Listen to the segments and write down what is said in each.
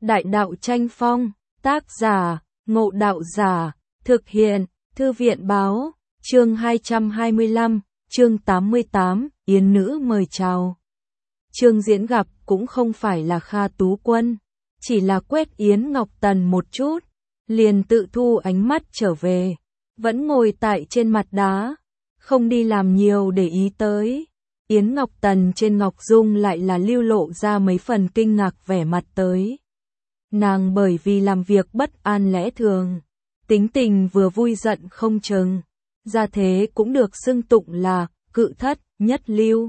Đại đạo tranh phong, tác giả, Ngộ Đạo Giả, thực hiện, Thư viện báo, chương 225, chương 88, Yến Nữ mời chào. Trương Diễn gặp cũng không phải là Kha Tú Quân, chỉ là quét Yến Ngọc Tần một chút, liền tự thu ánh mắt trở về, vẫn ngồi tại trên mặt đá, không đi làm nhiều để ý tới. Yến Ngọc Tần trên Ngọc Dung lại là lưu lộ ra mấy phần kinh ngạc vẻ mặt tới. Nàng bởi vì làm việc bất an lẽ thường, tính tình vừa vui giận không chừng, ra thế cũng được xưng tụng là cự thất, nhất lưu.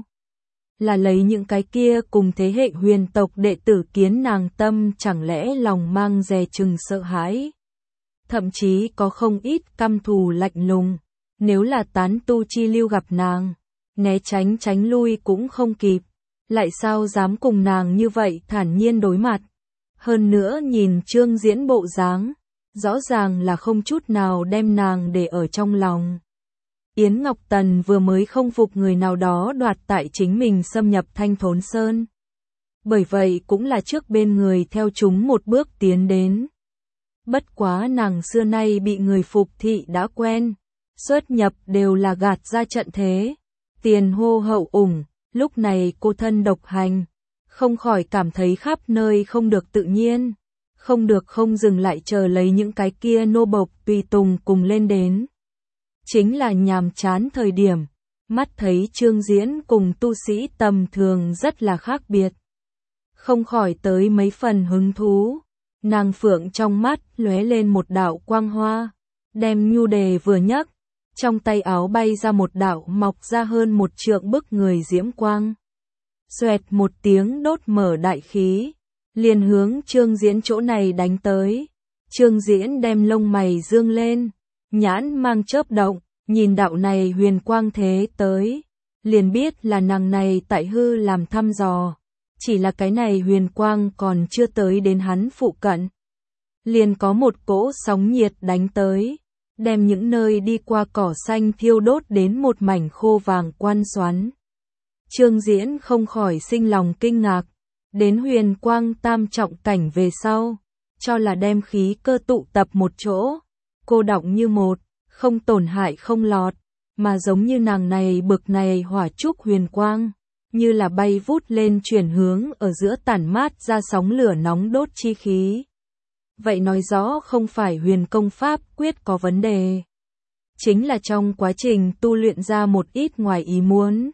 Là lấy những cái kia cùng thế hệ huyền tộc đệ tử kiến nàng tâm chẳng lẽ lòng mang dè chừng sợ hãi. Thậm chí có không ít căm thù lạnh lùng, nếu là tán tu chi lưu gặp nàng, né tránh lui cũng không kịp, lại sao dám cùng nàng như vậy thản nhiên đối mặt. Hơn nữa nhìn Trương Diễn bộ dáng, rõ ràng là không chút nào đem nàng để ở trong lòng. Yến Ngọc Tần vừa mới không phục người nào đó đoạt tại chính mình xâm nhập Thanh Thốn Sơn. Bởi vậy cũng là trước bên người theo chúng một bước tiến đến. Bất quá nàng xưa nay bị người phục thị đã quen, xuất nhập đều là gạt ra trận thế, tiền hô hậu ủng, lúc này cô thân độc hành, không khỏi cảm thấy khắp nơi không được tự nhiên, không được không dừng lại chờ lấy những cái kia nô bộc tùy tùng cùng lên đến. Chính là nhàm chán thời điểm, mắt thấy Trương Diễn cùng tu sĩ tầm thường rất là khác biệt. Không khỏi tới mấy phần hứng thú, nàng phượng trong mắt lóe lên một đạo quang hoa, đem nhu đề vừa nhấc, trong tay áo bay ra một đạo mọc ra hơn một trượng bức người diễm quang. Xoẹt một tiếng đốt mở đại khí, liền hướng Trương Diễn chỗ này đánh tới. Trương Diễn đem lông mày dương lên, nhãn mang chớp động, nhìn đạo này huyền quang thế tới, liền biết là nàng này tại hư làm thăm dò, chỉ là cái này huyền quang còn chưa tới đến hắn phụ cận. Liền có một cỗ sóng nhiệt đánh tới, đem những nơi đi qua cỏ xanh thiêu đốt đến một mảnh khô vàng quan xoắn. Trương Diễn không khỏi sinh lòng kinh ngạc, đến huyền quang tam trọng cảnh về sau, cho là đem khí cơ tụ tập một chỗ, cô đọng như một, không tổn hại không lọt, mà giống như nàng này bực này hỏa trúc huyền quang, như là bay vút lên chuyển hướng ở giữa tản mát ra sóng lửa nóng đốt chi khí. Vậy nói rõ không phải huyền công pháp quyết có vấn đề, chính là trong quá trình tu luyện ra một ít ngoài ý muốn,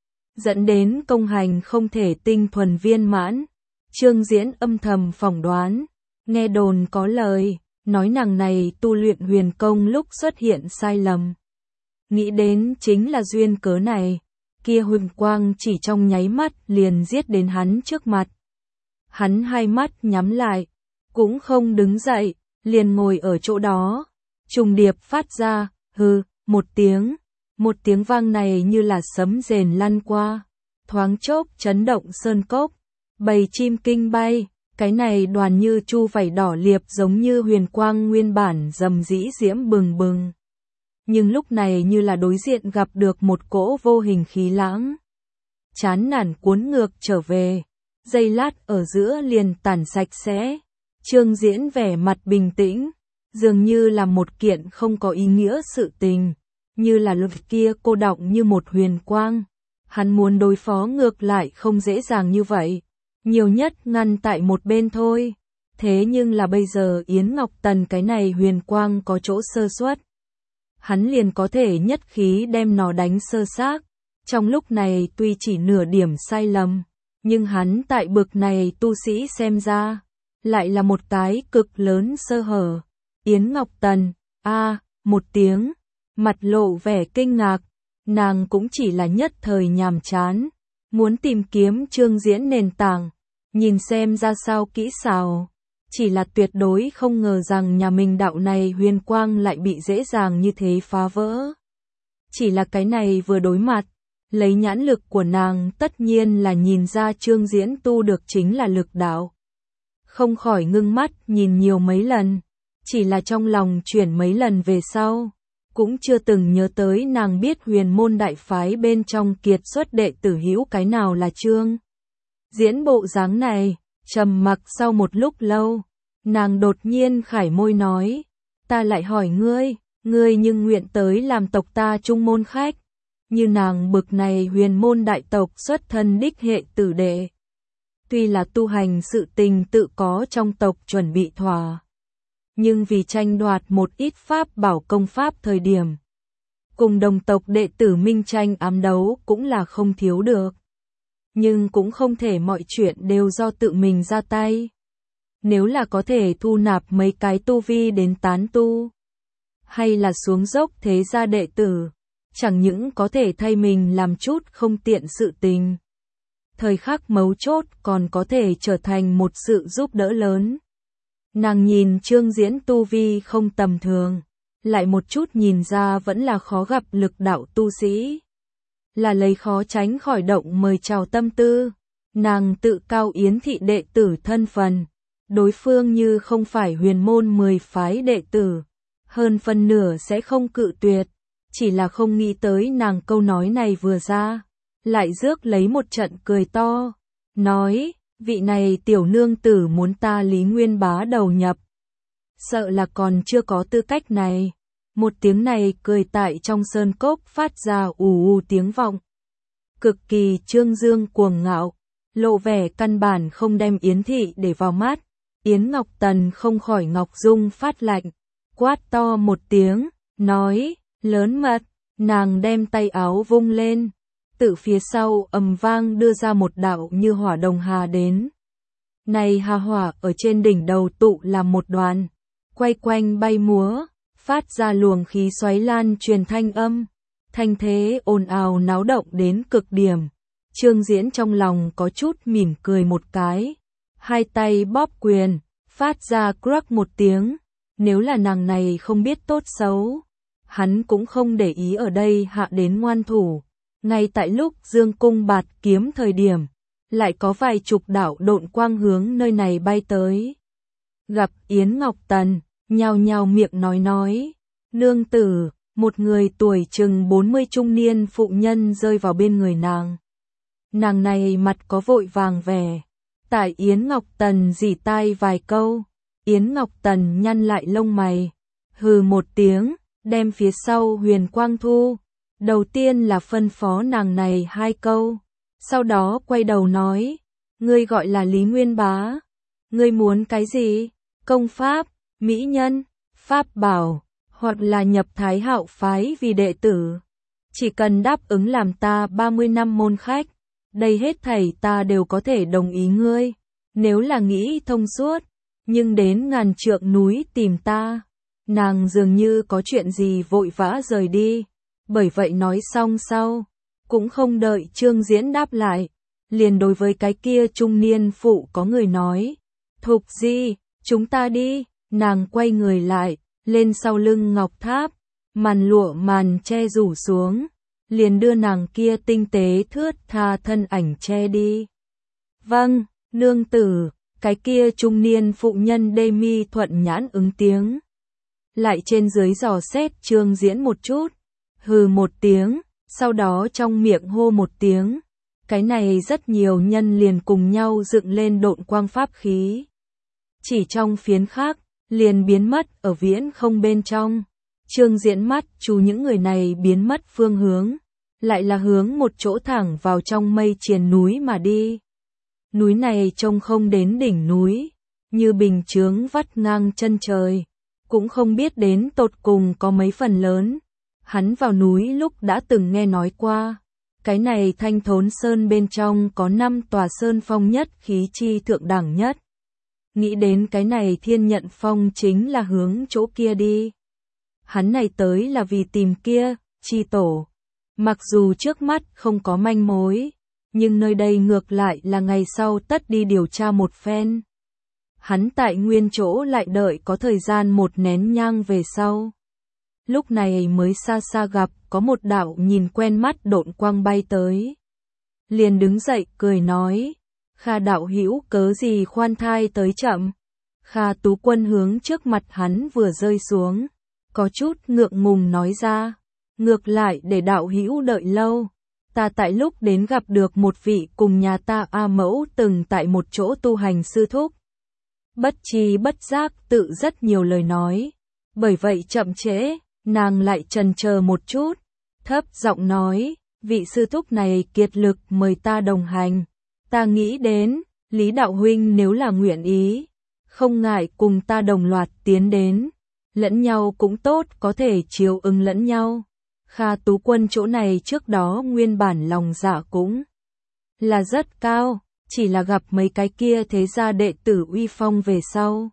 dẫn đến công hành không thể tinh thuần viên mãn. Trương Diễn âm thầm phỏng đoán, nghe đồn có lời, nói nàng này tu luyện huyền công lúc xuất hiện sai lầm. Nghĩ đến chính là duyên cớ này, kia huyền quang chỉ trong nháy mắt liền giết đến hắn trước mặt. Hắn hai mắt nhắm lại, cũng không đứng dậy, liền ngồi ở chỗ đó, trùng điệp phát ra, hừ, một tiếng vang này như là sấm rền lăn qua, thoáng chốc chấn động sơn cốc, bầy chim kinh bay, cái này đoàn như chu vảy đỏ liệp giống như huyền quang nguyên bản rầm rĩ diễm bừng bừng. Nhưng lúc này như là đối diện gặp được một cỗ vô hình khí lãng. Chán nản cuốn ngược trở về, giây lát ở giữa liền tản sạch sẽ. Trương Diễn vẻ mặt bình tĩnh, dường như là một kiện không có ý nghĩa sự tình, như là lực kia cô đọng như một huyền quang. Hắn muốn đối phó ngược lại không dễ dàng như vậy, nhiều nhất ngăn tại một bên thôi. Thế nhưng là bây giờ Yến Ngọc Tần cái này huyền quang có chỗ sơ suất, hắn liền có thể nhất khí đem nó đánh sơ xác. Trong lúc này tuy chỉ nửa điểm sai lầm, nhưng hắn tại bực này tu sĩ xem ra, lại là một cái cực lớn sơ hở. Yến Ngọc Tần, một tiếng, mặt lộ vẻ kinh ngạc, nàng cũng chỉ là nhất thời nhàm chán, muốn tìm kiếm Trương Diễn nền tảng, nhìn xem ra sao kỹ xảo, chỉ là tuyệt đối không ngờ rằng nhà mình đạo này huyền quang lại bị dễ dàng như thế phá vỡ. Chỉ là cái này vừa đối mặt, lấy nhãn lực của nàng tất nhiên là nhìn ra Trương Diễn tu được chính là lực đạo. Không khỏi ngưng mắt nhìn nhiều mấy lần, chỉ là trong lòng chuyển mấy lần về sau, cũng chưa từng nhớ tới nàng biết huyền môn đại phái bên trong kiệt xuất đệ tử hữu cái nào là Trương Diễn bộ dáng này, Trầm mặc sau một lúc lâu, nàng đột nhiên khải môi nói, ta lại hỏi ngươi nhưng nguyện tới làm tộc ta trung môn khách, như nàng bực này huyền môn đại tộc xuất thân đích hệ tử đệ. Tuy là tu hành sự tình tự có trong tộc chuẩn bị thỏa, nhưng vì tranh đoạt một ít pháp bảo công pháp thời điểm, cùng đồng tộc đệ tử minh tranh ám đấu cũng là không thiếu được. Nhưng cũng không thể mọi chuyện đều do tự mình ra tay. Nếu là có thể thu nạp mấy cái tu vi đến tán tu, hay là xuống dốc thế gia đệ tử, chẳng những có thể thay mình làm chút không tiện sự tình, thời khắc mấu chốt còn có thể trở thành một sự giúp đỡ lớn. Nàng nhìn Trương Diễn tu vi không tầm thường, lại một chút nhìn ra vẫn là khó gặp lực đạo tu sĩ, là lấy khó tránh khỏi động mời chào tâm tư. Nàng tự cao Yến thị đệ tử thân phần, đối phương như không phải huyền môn 10 phái đệ tử, hơn phân nửa sẽ không cự tuyệt, chỉ là không nghĩ tới nàng câu nói này vừa ra, lại rước lấy một trận cười to, nói, vị này tiểu nương tử muốn ta Lý Nguyên Bá đầu nhập, sợ là còn chưa có tư cách này. Một tiếng này cười tại trong sơn cốc phát ra ù ù tiếng vọng, cực kỳ trương dương cuồng ngạo, lộ vẻ căn bản không đem Yến thị để vào mắt. Yến Ngọc Tần không khỏi ngọc dung phát lạnh, quát to một tiếng, nói, lớn mật, nàng đem tay áo vung lên, từ phía sau ầm vang đưa ra một đạo như hỏa đồng hà đến. Này hà hỏa ở trên đỉnh đầu tụ làm một đoàn, quay quanh bay múa, phát ra luồng khí xoáy lan truyền thanh âm, thanh thế ồn ào náo động đến cực điểm. Trương Diễn trong lòng có chút mỉm cười một cái, hai tay bóp quyền, phát ra crack một tiếng, nếu là nàng này không biết tốt xấu, hắn cũng không để ý ở đây hạ đến ngoan thủ. Ngay tại lúc dương cung bạt kiếm thời điểm, lại có vài chục đạo độn quang hướng nơi này bay tới. Gặp Yến Ngọc Tần, nhao nhao miệng nói, nương tử, một người tuổi chừng 40 trung niên phụ nhân rơi vào bên người nàng. Nàng này mặt có vội vàng vẻ, tại Yến Ngọc Tần rỉ tai vài câu, Yến Ngọc Tần nhăn lại lông mày, hừ một tiếng, đem phía sau huyền quang thu. Đầu tiên là phân phó nàng này hai câu, sau đó quay đầu nói, ngươi gọi là Lý Nguyên Bá, ngươi muốn cái gì? Công pháp, mỹ nhân, pháp bảo, hoặc là nhập Thái Hạo phái vì đệ tử. Chỉ cần đáp ứng làm ta 30 năm môn khách, đây hết thảy ta đều có thể đồng ý ngươi. Nếu là nghĩ thông suốt, nhưng đến ngàn trượng núi tìm ta. Nàng dường như có chuyện gì vội vã rời đi. Bởi vậy nói xong sau, cũng không đợi Trương Diễn đáp lại, liền đối với cái kia trung niên phụ có người nói, Thục Di, chúng ta đi. Nàng quay người lại, lên sau lưng ngọc tháp, màn lụa màn che rủ xuống, liền đưa nàng kia tinh tế thướt tha thân ảnh che đi. Vâng, nương tử, cái kia trung niên phụ nhân đê mi thuận nhãn ứng tiếng. Lại trên dưới dò xét Trương Diễn một chút, hừ một tiếng, sau đó trong miệng hô một tiếng. Cái này rất nhiều nhân liền cùng nhau dựng lên độn quang pháp khí. Chỉ trong phiến khắc, liền biến mất ở viễn không bên trong. Trương Diễn mắt chú những người này biến mất phương hướng, lại là hướng một chỗ thẳng vào trong mây triền núi mà đi. Núi này trông không đến đỉnh núi, như bình chướng vắt ngang chân trời, cũng không biết đến tột cùng có mấy phần lớn. Hắn vào núi lúc đã từng nghe nói qua, cái này Thanh Thốn Sơn bên trong có 5 tòa sơn phong nhất khí chi thượng đẳng nhất. Nghĩ đến cái này Thiên Nhận Phong chính là hướng chỗ kia đi. Hắn này tới là vì tìm kia, chi tổ. Mặc dù trước mắt không có manh mối, nhưng nơi đây ngược lại là ngày sau tất đi điều tra một phen. Hắn tại nguyên chỗ lại đợi có thời gian một nén nhang về sau. Lúc này mới xa xa gặp có một đạo nhìn quen mắt độn quang bay tới. Liền đứng dậy cười nói, Kha đạo hữu cớ gì khoan thai tới chậm. Kha Tú Quân hướng trước mặt hắn vừa rơi xuống, có chút ngượng ngùng nói ra, ngược lại để đạo hữu đợi lâu. ta tại lúc đến gặp được một vị cùng nhà ta A Mẫu từng tại một chỗ tu hành sư thúc. Bất tri bất giác tự rất nhiều lời nói, bởi vậy chậm trễ, nàng lại chần chờ một chút, thấp giọng nói, vị sư thúc này kiệt lực mời ta đồng hành, ta nghĩ đến, Lý đạo huynh nếu là nguyện ý, không ngại cùng ta đồng loạt tiến đến, lẫn nhau cũng tốt, có thể chiếu ứng lẫn nhau. Kha Tú Quân chỗ này trước đó nguyên bản lòng dạ cũng là rất cao, chỉ là gặp mấy cái kia thế gia đệ tử uy phong về sau.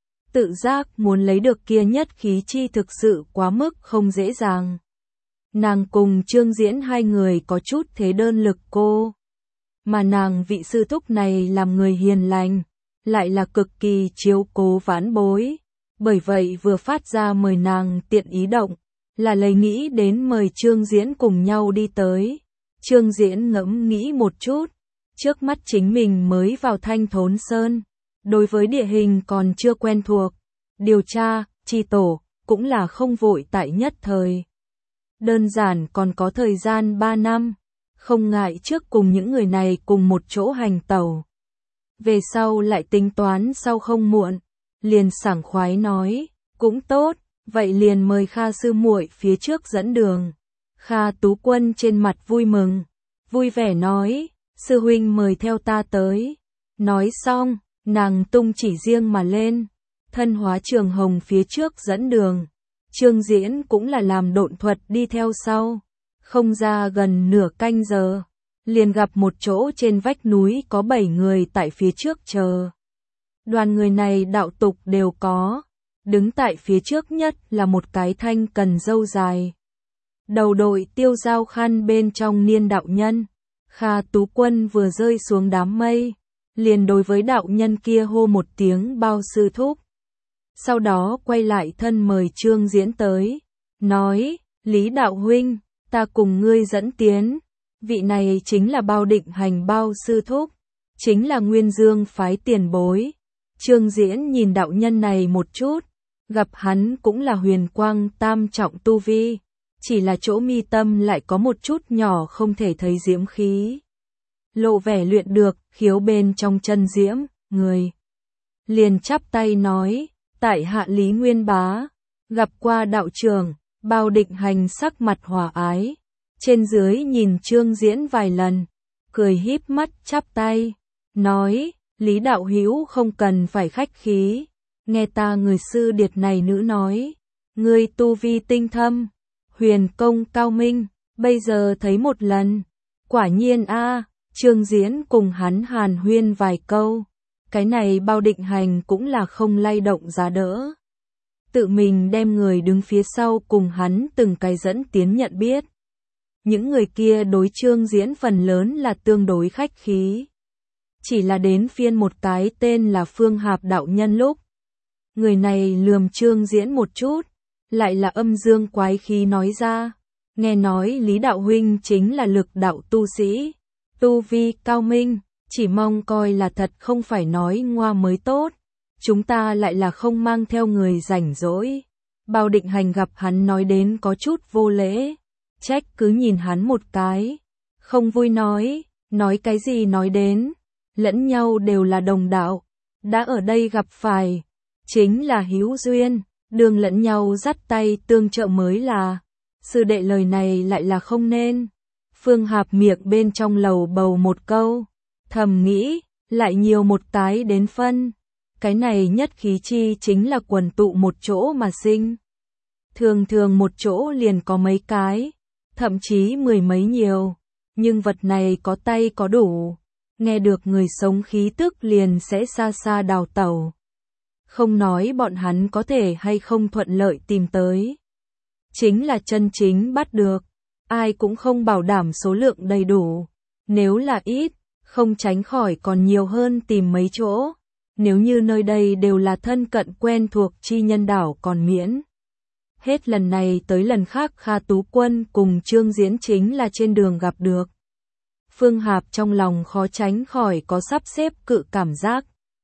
Tự giác muốn lấy được kia nhất khí chi thực sự quá mức không dễ dàng. Nàng cùng Trương Diễn hai người có chút thế đơn lực cô. Mà nàng vị sư thúc này làm người hiền lành, lại là cực kỳ chiếu cố vãn bối. Bởi vậy vừa phát ra mời nàng tiện ý động, là lấy nghĩ đến mời Trương Diễn cùng nhau đi tới. Trương Diễn ngẫm nghĩ một chút, trước mắt chính mình mới vào Thanh Thốn Sơn, đối với địa hình còn chưa quen thuộc, điều tra, chi tổ, cũng là không vội tại nhất thời. Đơn giản còn có thời gian 3 năm, không ngại trước cùng những người này cùng một chỗ hành tẩu. Về sau lại tính toán sau không muộn, liền sảng khoái nói, cũng tốt, vậy liền mời Kha sư muội phía trước dẫn đường. Kha Tú Quân trên mặt vui mừng, vui vẻ nói, sư huynh mời theo ta tới. Nói xong, nàng tung chỉ riêng mà lên, thân hóa Trường Hồng phía trước dẫn đường. Trương Diễn cũng là làm độn thuật đi theo sau, không ra gần nửa canh giờ, liền gặp một chỗ trên vách núi có 7 người tại phía trước chờ. Đoàn người này đạo tục đều có, đứng tại phía trước nhất là một cái thanh cần râu dài. Đầu đội tiêu dao khăn bên trong niên đạo nhân. Kha Tú Quân vừa rơi xuống đám mây, liền đối với đạo nhân kia hô một tiếng bao sư thúc. Sau đó quay lại thân mời Trương Diễn tới, nói, Lý đạo huynh, ta cùng ngươi dẫn tiến, vị này chính là Bao Định Hành bao sư thúc, chính là Nguyên Dương phái tiền bối. Trương Diễn nhìn đạo nhân này một chút, gặp hắn cũng là huyền quang tam trọng tu vi, chỉ là chỗ mi tâm lại có một chút nhỏ không thể thấy diễm khí. Lộ vẻ luyện được, khiếu bên trong chân diễm, người. Liền chắp tay nói, tại hạ Lý Nguyên Bá, gặp qua đạo trưởng. Bao Định Hành sắc mặt hòa ái, trên dưới nhìn Trương Diễn vài lần, cười híp mắt chắp tay, nói, Lý đạo hữu không cần phải khách khí, nghe ta người sư điệt này nữ nói, ngươi tu vi tinh thâm, huyền công cao minh, bây giờ thấy một lần, quả nhiên a. Trương Diễn cùng hắn hàn huyên vài câu, cái này Bao Định Hành cũng là không lay động giá đỡ. Tự mình đem người đứng phía sau cùng hắn từng cái dẫn tiến nhận biết. Những người kia đối Trương Diễn phần lớn là tương đối khách khí. Chỉ là đến phiên một cái tên là Phương Hạp đạo nhân lúc. Người này lườm Trương Diễn một chút, lại là âm dương quái khí nói ra. Nghe nói Lý đạo huynh chính là lực đạo tu sĩ, tu vi cao minh, chỉ mong coi là thật không phải nói ngoa mới tốt. Chúng ta lại là không mang theo người rảnh rỗi. Bao Định Hành gặp hắn nói đến có chút vô lễ, trách cứ nhìn hắn một cái, không vui nói cái gì nói đến, lẫn nhau đều là đồng đạo, đã ở đây gặp phải, chính là hữu duyên, đường lẫn nhau dắt tay tương trợ mới là, sư đệ lời này lại là không nên. Phương Hạp miệng bên trong lầu bầu một câu, thầm nghĩ, lại nhiều một cái đến phân. Cái này nhất khí chi chính là quần tụ một chỗ mà sinh. Thường thường một chỗ liền có mấy cái, thậm chí 10 mấy nhiều, nhưng vật này có tay có đủ, nghe được người sống khí tức liền sẽ xa xa đào tẩu. Không nói bọn hắn có thể hay không thuận lợi tìm tới. Chính là chân chính bắt được, ai cũng không bảo đảm số lượng đầy đủ. Nếu là ít, không tránh khỏi còn nhiều hơn tìm mấy chỗ. Nếu như nơi đây đều là thân cận quen thuộc chi nhân đảo còn miễn. Hết lần này tới lần khác Kha Tú Quân cùng Trương Diễn chính là trên đường gặp được. Phương Hạp trong lòng khó tránh khỏi có sắp xếp cự cảm giác.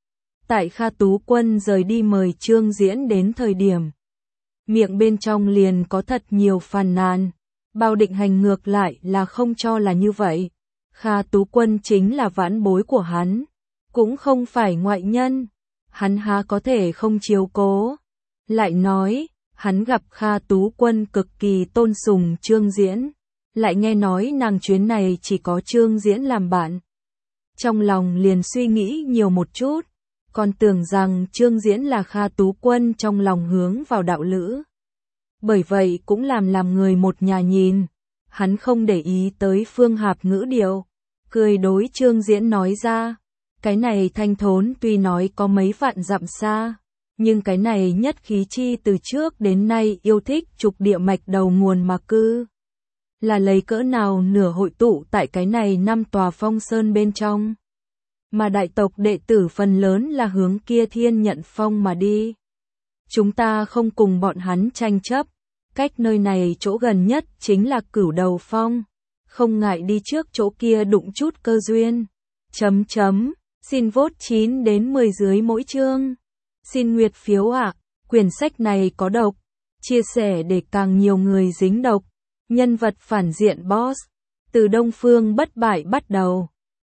Tại Kha Tú Quân rời đi mời Trương Diễn đến thời điểm. Miệng bên trong liền có thật nhiều phàn nàn. Bao Định Hành ngược lại là không cho là như vậy. Kha Tú Quân chính là vãn bối của hắn, cũng không phải ngoại nhân, hắn há có thể không chiếu cố. Lại nói, hắn gặp Kha Tú Quân cực kỳ tôn sùng Trương Diễn, lại nghe nói nàng chuyến này chỉ có Trương Diễn làm bạn. Trong lòng liền suy nghĩ nhiều một chút, còn tưởng rằng Trương Diễn là Kha Tú Quân trong lòng hướng vào đạo lữ. Bởi vậy cũng làm người một nhà nhìn, hắn không để ý tới Phương Hạp ngữ điệu, cười đối Trương Diễn nói ra, cái này Thanh Thốn tuy nói có mấy vạn dặm xa, nhưng cái này nhất khí chi từ trước đến nay yêu thích trục địa mạch đầu nguồn mà cư. Là lấy cỡ nào nửa hội tụ tại cái này 5 tòa phong sơn bên trong. Mà đại tộc đệ tử phần lớn là hướng kia Thiên Nhận Phong mà đi. Chúng ta không cùng bọn hắn tranh chấp, cách nơi này chỗ gần nhất chính là Cửu Đầu Phong, không ngại đi trước chỗ kia đụng chút cơ duyên. Xin vote 9 đến 10 dưới mỗi chương. Xin nguyệt phiếu ạ, quyển sách này có độc, chia sẻ để càng nhiều người dính độc. Nhân vật phản diện boss, từ Đông Phương Bất Bại bắt đầu.